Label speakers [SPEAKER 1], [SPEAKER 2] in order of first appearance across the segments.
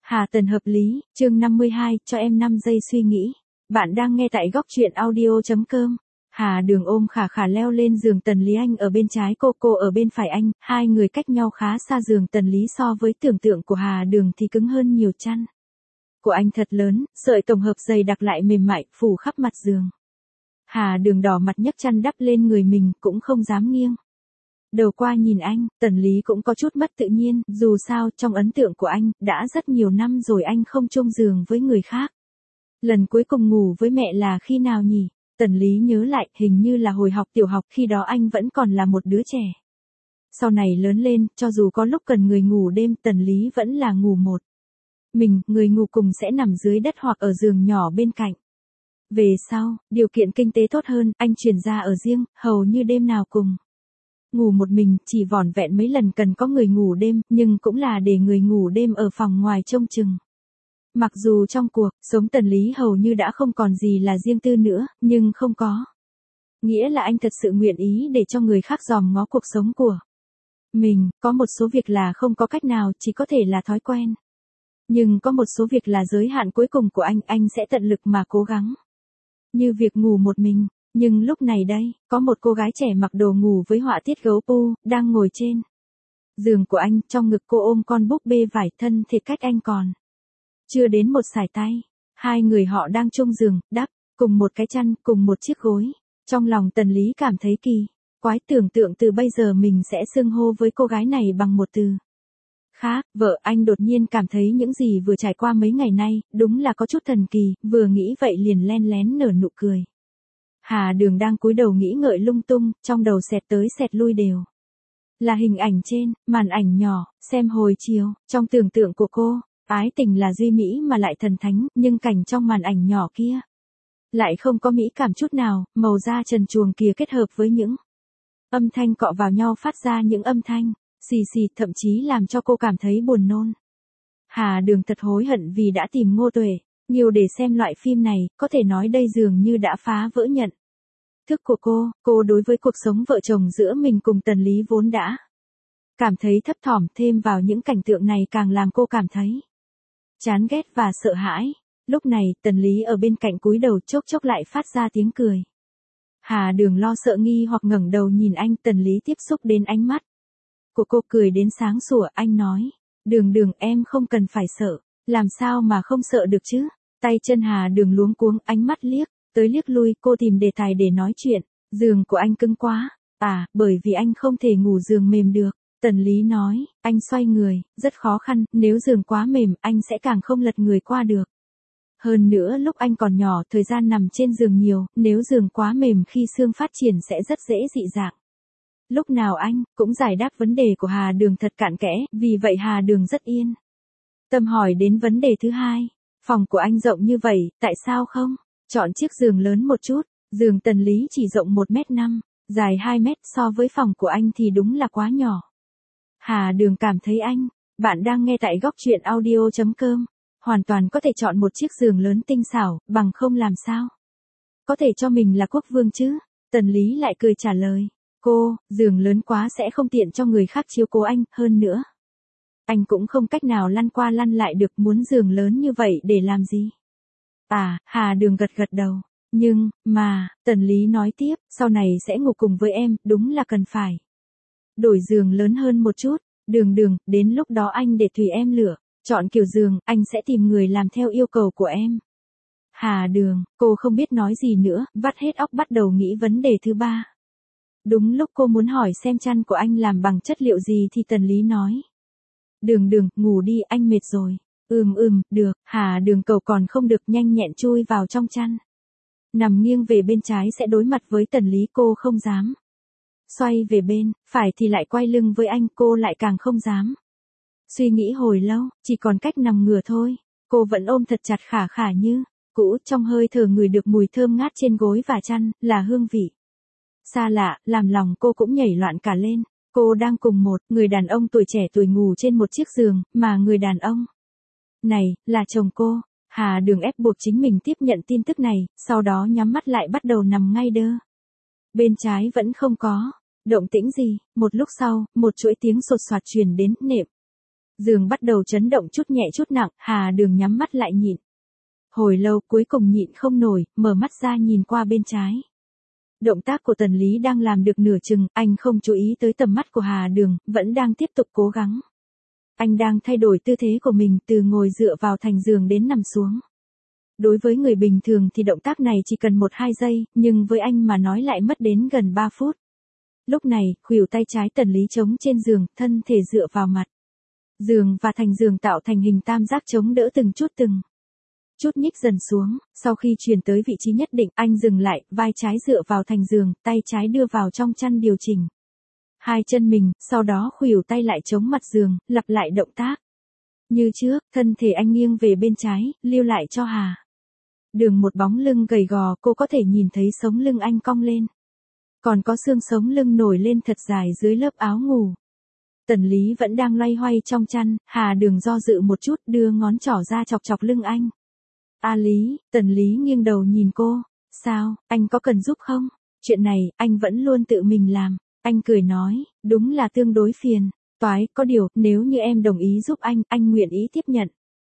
[SPEAKER 1] Hà Tần hợp lý, chương 52, cho em 5 giây suy nghĩ. Bạn đang nghe tại góc truyện audio.com. Hà Đường ôm khả khả leo lên giường Tần Lý, anh ở bên trái cô ở bên phải anh, hai người cách nhau khá xa. Giường Tần Lý so với tưởng tượng của Hà Đường thì cứng hơn nhiều, chăn của anh thật lớn, sợi tổng hợp dày đặc lại mềm mại, phủ khắp mặt giường. Hà Đường đỏ mặt nhấc chăn đắp lên người mình, cũng không dám nghiêng đầu qua nhìn anh. Tần Lý cũng có chút mất tự nhiên, dù sao trong ấn tượng của anh, đã rất nhiều năm rồi anh không chung giường với người khác. Lần cuối cùng ngủ với mẹ là khi nào nhỉ? Tần Lý nhớ lại, hình như là hồi học tiểu học, khi đó anh vẫn còn là một đứa trẻ. Sau này lớn lên, cho dù có lúc cần người ngủ đêm, Tần Lý vẫn là ngủ một mình, người ngủ cùng sẽ nằm dưới đất hoặc ở giường nhỏ bên cạnh. Về sau, điều kiện kinh tế tốt hơn, anh chuyển ra ở riêng, hầu như đêm nào cùng ngủ một mình, chỉ vỏn vẹn mấy lần cần có người ngủ đêm, nhưng cũng là để người ngủ đêm ở phòng ngoài trông chừng. Mặc dù trong cuộc sống Tần Lý hầu như đã không còn gì là riêng tư nữa, nhưng không có nghĩa là anh thật sự nguyện ý để cho người khác dòm ngó cuộc sống của mình. Có một số việc là không có cách nào, chỉ có thể là thói quen. Nhưng có một số việc là giới hạn cuối cùng của anh sẽ tận lực mà cố gắng. Như việc ngủ một mình. Nhưng lúc này đây, có một cô gái trẻ mặc đồ ngủ với họa tiết gấu pu, đang ngồi trên giường của anh, trong ngực cô ôm con búp bê vải, thân thịt cách anh còn chưa đến một sải tay. Hai người họ đang chung giường, đắp cùng một cái chăn, cùng một chiếc gối. Trong lòng Tần Lý cảm thấy kỳ quái, tưởng tượng từ bây giờ mình sẽ xưng hô với cô gái này bằng một từ khác, vợ. Anh đột nhiên cảm thấy những gì vừa trải qua mấy ngày nay, đúng là có chút thần kỳ, vừa nghĩ vậy liền len lén nở nụ cười. Hà Đường đang cúi đầu nghĩ ngợi lung tung, trong đầu xẹt tới xẹt lui đều là hình ảnh trên màn ảnh nhỏ, xem hồi chiều. Trong tưởng tượng của cô, ái tình là duy mỹ mà lại thần thánh, nhưng cảnh trong màn ảnh nhỏ kia lại không có mỹ cảm chút nào, màu da trần truồng kia kết hợp với những âm thanh cọ vào nhau phát ra những âm thanh xì xì, thậm chí làm cho cô cảm thấy buồn nôn. Hà Đường thật hối hận vì đã tìm Ngô Tuệ nhiều để xem loại phim này, có thể nói đây dường như đã phá vỡ nhận thức của cô đối với cuộc sống vợ chồng giữa mình cùng Tần Lý vốn đã cảm thấy thấp thỏm, thêm vào những cảnh tượng này càng làm cô cảm thấy chán ghét và sợ hãi. Lúc này, Tần Lý ở bên cạnh cúi đầu, chốc chốc lại phát ra tiếng cười. Hà Đường lo sợ nghi hoặc ngẩng đầu nhìn anh. Tần Lý tiếp xúc đến ánh mắt của cô, cười đến sáng sủa. Anh nói, Đường Đường, em không cần phải sợ. Làm sao mà không sợ được chứ? Tay chân Hà Đường luống cuống, ánh mắt liếc tới liếc lui, cô tìm đề tài để nói chuyện. Giường của anh cứng quá. À, bởi vì anh không thể ngủ giường mềm được. Tần Lý nói, anh xoay người, rất khó khăn, nếu giường quá mềm, anh sẽ càng không lật người qua được. Hơn nữa lúc anh còn nhỏ, thời gian nằm trên giường nhiều, nếu giường quá mềm khi xương phát triển sẽ rất dễ dị dạng. Lúc nào anh cũng giải đáp vấn đề của Hà Đường thật cặn kẽ, vì vậy Hà Đường rất yên tâm hỏi đến vấn đề thứ hai. Phòng của anh rộng như vậy, tại sao không chọn chiếc giường lớn một chút? Giường Tần Lý chỉ rộng 1m5, dài 2m, so với phòng của anh thì đúng là quá nhỏ. Hà Đường cảm thấy bạn đang nghe tại góc truyện audio.com, hoàn toàn có thể chọn một chiếc giường lớn tinh xảo, bằng không làm sao có thể cho mình là quốc vương chứ? Tần Lý lại cười trả lời, giường lớn quá sẽ không tiện cho người khác chiếu cố anh, hơn nữa anh cũng không cách nào lăn qua lăn lại được, muốn giường lớn như vậy để làm gì? À, Hà Đường gật gật đầu. Nhưng, Tần Lý nói tiếp, sau này sẽ ngủ cùng với em, đúng là cần phải đổi giường lớn hơn một chút. Đường, đến lúc đó anh để tùy em lựa chọn kiểu giường, anh sẽ tìm người làm theo yêu cầu của em. Hà Đường, cô không biết nói gì nữa, vắt hết óc bắt đầu nghĩ vấn đề thứ ba. Đúng lúc cô muốn hỏi xem chăn của anh làm bằng chất liệu gì thì Tần Lý nói, Đường, ngủ đi, anh mệt rồi. Được. Hà Đường cầu còn không được, nhanh nhẹn chui vào trong chăn. Nằm nghiêng về bên trái sẽ đối mặt với Tần Lý, cô không dám xoay về bên phải thì lại quay lưng với anh, cô lại càng không dám. Suy nghĩ hồi lâu, chỉ còn cách nằm ngửa thôi. Cô vẫn ôm thật chặt khả khả như cũ, trong hơi thở ngửi được mùi thơm ngát trên gối và chăn, là hương vị xa lạ, làm lòng cô cũng nhảy loạn cả lên. Cô đang cùng một người đàn ông tuổi trẻ tuổi ngủ trên một chiếc giường, mà người đàn ông này là chồng cô. Hà Đường ép buộc chính mình tiếp nhận tin tức này, sau đó nhắm mắt lại bắt đầu nằm ngay đơ. Bên trái vẫn không có động tĩnh gì. Một lúc sau, một chuỗi tiếng sột soạt truyền đến, nệm Giường bắt đầu chấn động chút nhẹ chút nặng, Hà Đường nhắm mắt lại nhịn. Hồi lâu cuối cùng nhịn không nổi, mở mắt ra nhìn qua bên trái. Động tác của Tần Lý đang làm được nửa chừng, anh không chú ý tới tầm mắt của Hà Đường, vẫn đang tiếp tục cố gắng. Anh đang thay đổi tư thế của mình từ ngồi dựa vào thành giường đến nằm xuống. Đối với người bình thường thì động tác này chỉ cần 1-2 giây, nhưng với anh mà nói lại mất đến gần 3 phút. Lúc này, khuỷu tay trái Tần Lý chống trên giường, thân thể dựa vào mặt. Giường và thành giường tạo thành hình tam giác chống đỡ từng chút nhích dần xuống, sau khi chuyển tới vị trí nhất định, anh dừng lại, vai trái dựa vào thành giường, tay trái đưa vào trong chăn điều chỉnh. Hai chân mình, sau đó khuỷu tay lại chống mặt giường, lặp lại động tác. Như trước, thân thể anh nghiêng về bên trái, lưu lại cho Hà Đường một bóng lưng gầy gò, cô có thể nhìn thấy sống lưng anh cong lên. Còn có xương sống lưng nổi lên thật dài dưới lớp áo ngủ. Tần Lý vẫn đang loay hoay trong chăn, Hà Đường do dự một chút, đưa ngón trỏ ra chọc chọc lưng anh. A Lý, Tần Lý nghiêng đầu nhìn cô. Sao, anh có cần giúp không? Chuyện này, anh vẫn luôn tự mình làm. Anh cười nói, đúng là tương đối phiền. Toái, có điều, nếu như em đồng ý giúp anh nguyện ý tiếp nhận.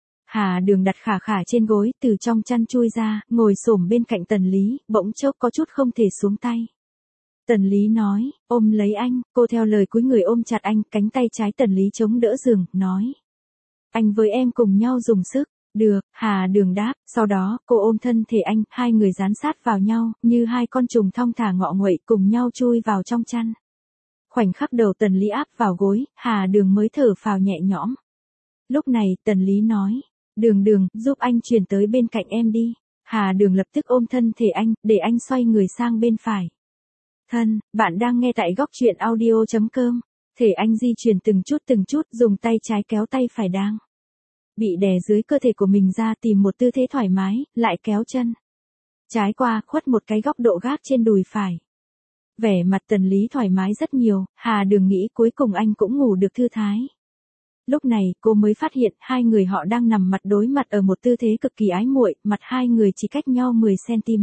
[SPEAKER 1] Hà Đường đặt khả khả trên gối, từ trong chăn chui ra, ngồi xổm bên cạnh Tần Lý, bỗng chốc có chút không thể xuống tay. Tần Lý nói, ôm lấy anh, cô theo lời cúi người ôm chặt anh, cánh tay trái Tần Lý chống đỡ giường, nói. Anh với em cùng nhau dùng sức. Được, Hà Đường đáp, sau đó, cô ôm thân thể anh, hai người dán sát vào nhau, như hai con trùng thong thả ngọ nguậy cùng nhau chui vào trong chăn. Khoảnh khắc đầu Tần Lý áp vào gối, Hà Đường mới thở phào nhẹ nhõm. Lúc này, Tần Lý nói, Đường, giúp anh chuyển tới bên cạnh em đi. Hà Đường lập tức ôm thân thể anh, để anh xoay người sang bên phải. Thân, bạn đang nghe tại góc truyện audio.com. Thể anh di chuyển từng chút, dùng tay trái kéo tay phải đang bị đè dưới cơ thể của mình ra, tìm một tư thế thoải mái, lại kéo chân trái qua, khuất một cái góc độ gác trên đùi phải. Vẻ mặt Tần Lý thoải mái rất nhiều, Hà Đường nghĩ cuối cùng anh cũng ngủ được thư thái. Lúc này, cô mới phát hiện hai người họ đang nằm mặt đối mặt ở một tư thế cực kỳ ái muội, mặt hai người chỉ cách nhau 10 cm.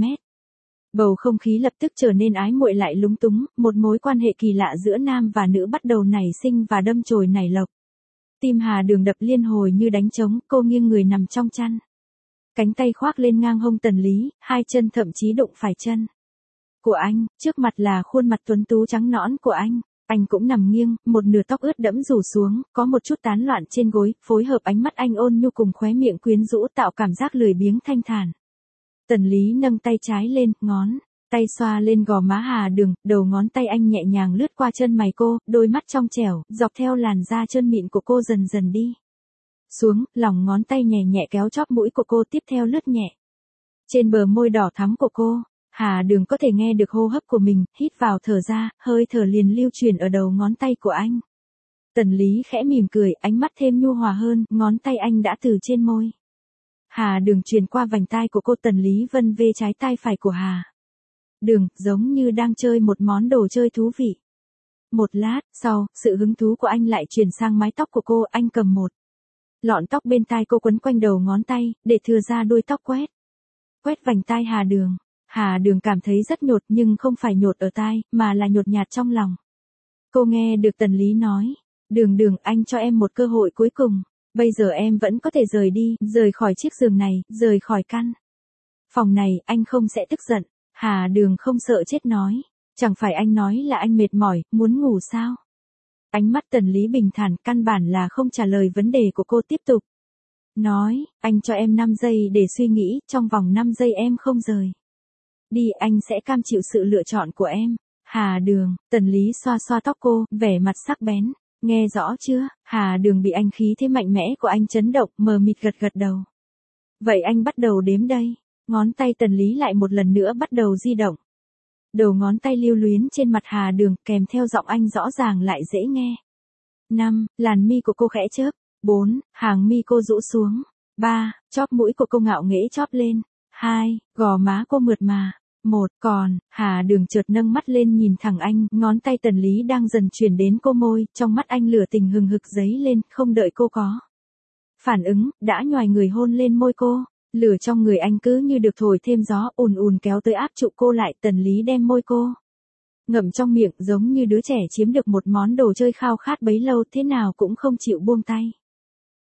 [SPEAKER 1] Bầu không khí lập tức trở nên ái muội lại lúng túng, một mối quan hệ kỳ lạ giữa nam và nữ bắt đầu nảy sinh và đâm chồi nảy lộc. Tim Hà Đường đập liên hồi như đánh trống, cô nghiêng người nằm trong chăn. Cánh tay khoác lên ngang hông Tần Lý, hai chân thậm chí đụng phải chân của anh, trước mặt là khuôn mặt tuấn tú trắng nõn của anh. Anh cũng nằm nghiêng, một nửa tóc ướt đẫm rủ xuống, có một chút tán loạn trên gối, phối hợp ánh mắt anh ôn nhu cùng khóe miệng quyến rũ tạo cảm giác lười biếng thanh thản. Tần Lý nâng tay trái lên, ngón tay xoa lên gò má Hà Đường, đầu ngón tay anh nhẹ nhàng lướt qua chân mày cô, đôi mắt trong trẻo, dọc theo làn da trơn mịn của cô dần dần đi xuống, lòng ngón tay nhẹ nhẹ kéo chóp mũi của cô, tiếp theo lướt nhẹ trên bờ môi đỏ thắm của cô. Hà Đường có thể nghe được hô hấp của mình, hít vào thở ra, hơi thở liền lưu truyền ở đầu ngón tay của anh. Tần Lý khẽ mỉm cười, ánh mắt thêm nhu hòa hơn, ngón tay anh đã từ trên môi Hà Đường truyền qua vành tai của cô. Tần Lý vân vê trái tai phải của Hà Đường, giống như đang chơi một món đồ chơi thú vị. Một lát sau, sự hứng thú của anh lại chuyển sang mái tóc của cô, anh cầm một lọn tóc bên tai cô quấn quanh đầu ngón tay, để thừa ra đuôi tóc quét vành tai Hà Đường. Hà Đường cảm thấy rất nhột, nhưng không phải nhột ở tai, mà là nhột nhạt trong lòng. Cô nghe được Tần Lý nói, Đường, anh cho em một cơ hội cuối cùng. Bây giờ em vẫn có thể rời đi, rời khỏi chiếc giường này, rời khỏi căn phòng này, anh không sẽ tức giận. Hà Đường không sợ chết nói, chẳng phải anh nói là anh mệt mỏi, muốn ngủ sao? Ánh mắt Tần Lý bình thản, căn bản là không trả lời vấn đề của cô, tiếp tục nói, anh cho em 5 giây để suy nghĩ, trong vòng 5 giây em không rời đi, anh sẽ cam chịu sự lựa chọn của em. Hà Đường, Tần Lý xoa xoa tóc cô, vẻ mặt sắc bén. Nghe rõ chưa? Hà Đường bị anh khí thế mạnh mẽ của anh chấn động, mờ mịt gật đầu. Vậy anh bắt đầu đếm đây. Ngón tay Tần Lý lại một lần nữa bắt đầu di động. Đầu ngón tay lưu luyến trên mặt Hà Đường, kèm theo giọng anh rõ ràng lại dễ nghe. 5, làn mi của cô khẽ chớp. 4, hàng mi cô rũ xuống. 3, chóp mũi của cô ngạo nghễ chóp lên. 2, gò má cô mượt mà. 1, còn, Hà Đường chợt nâng mắt lên nhìn thẳng anh, ngón tay Tần Lý đang dần chuyển đến cô môi, trong mắt anh lửa tình hừng hực dấy lên, không đợi cô có phản ứng, đã nhoài người hôn lên môi cô. Lửa trong người anh cứ như được thổi thêm gió, ùn ùn kéo tới áp trụ cô lại. Tần Lý đem môi cô ngậm trong miệng, giống như đứa trẻ chiếm được một món đồ chơi khao khát bấy lâu, thế nào cũng không chịu buông tay.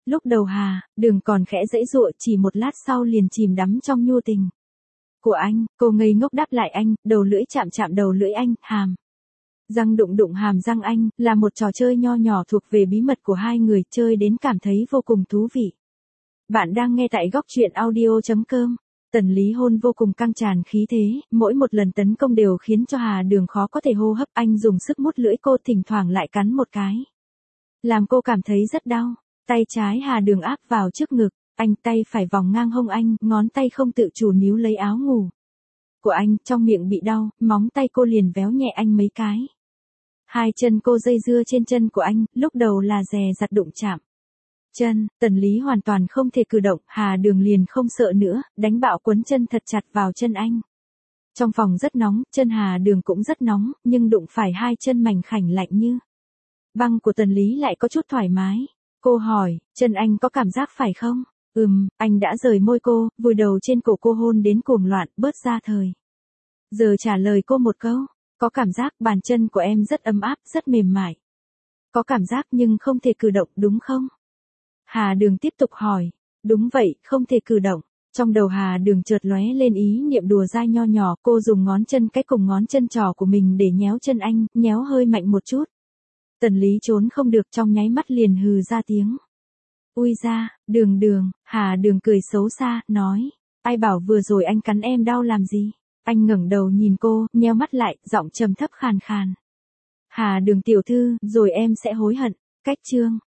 [SPEAKER 1] Lúc đầu Đường còn khẽ giãy giụa, chỉ một lát sau liền chìm đắm trong nhu tình của anh. Cô ngây ngốc đáp lại anh, đầu lưỡi chạm chạm đầu lưỡi anh, hàm răng đụng đụng hàm răng anh, là một trò chơi nho nhỏ thuộc về bí mật của hai người, chơi đến cảm thấy vô cùng thú vị. Bạn đang nghe tại góc truyện audio.com. Tần Lý hôn vô cùng căng tràn khí thế, mỗi một lần tấn công đều khiến cho Đường khó có thể hô hấp, anh dùng sức mút lưỡi cô, thỉnh thoảng lại cắn một cái, làm cô cảm thấy rất đau. Tay trái Đường áp vào trước ngực, anh tay phải vòng ngang hông anh, ngón tay không tự chủ níu lấy áo ngủ của anh, trong miệng bị đau, móng tay cô liền véo nhẹ anh mấy cái. Hai chân cô dây dưa trên chân của anh, lúc đầu là dè dặt đụng chạm chân, Tần Lý hoàn toàn không thể cử động, Đường liền không sợ nữa, đánh bạo quấn chân thật chặt vào chân anh. Trong phòng rất nóng, chân Đường cũng rất nóng, nhưng đụng phải hai chân mảnh khảnh lạnh như băng của Tần Lý lại có chút thoải mái. Cô hỏi, chân anh có cảm giác phải không? Anh đã rời môi cô, vùi đầu trên cổ cô hôn đến cuồng loạn, bớt ra thời giờ trả lời cô một câu, có cảm giác bàn chân của em rất ấm áp, rất mềm mại. Có cảm giác nhưng không thể cử động đúng không? Đường tiếp tục hỏi, đúng vậy, không thể cử động. Trong đầu Đường chợt lóe lên ý niệm đùa dai nho nhỏ, cô dùng ngón chân cái cùng ngón chân trỏ của mình để nhéo chân anh, nhéo hơi mạnh một chút. Tần Lý trốn không được, trong nháy mắt liền hừ ra tiếng. Ui da, Đường, Đường cười xấu xa, nói, ai bảo vừa rồi anh cắn em đau làm gì? Anh ngẩng đầu nhìn cô, nheo mắt lại, giọng trầm thấp khàn khàn. Đường tiểu thư, rồi em sẽ hối hận. Cách chương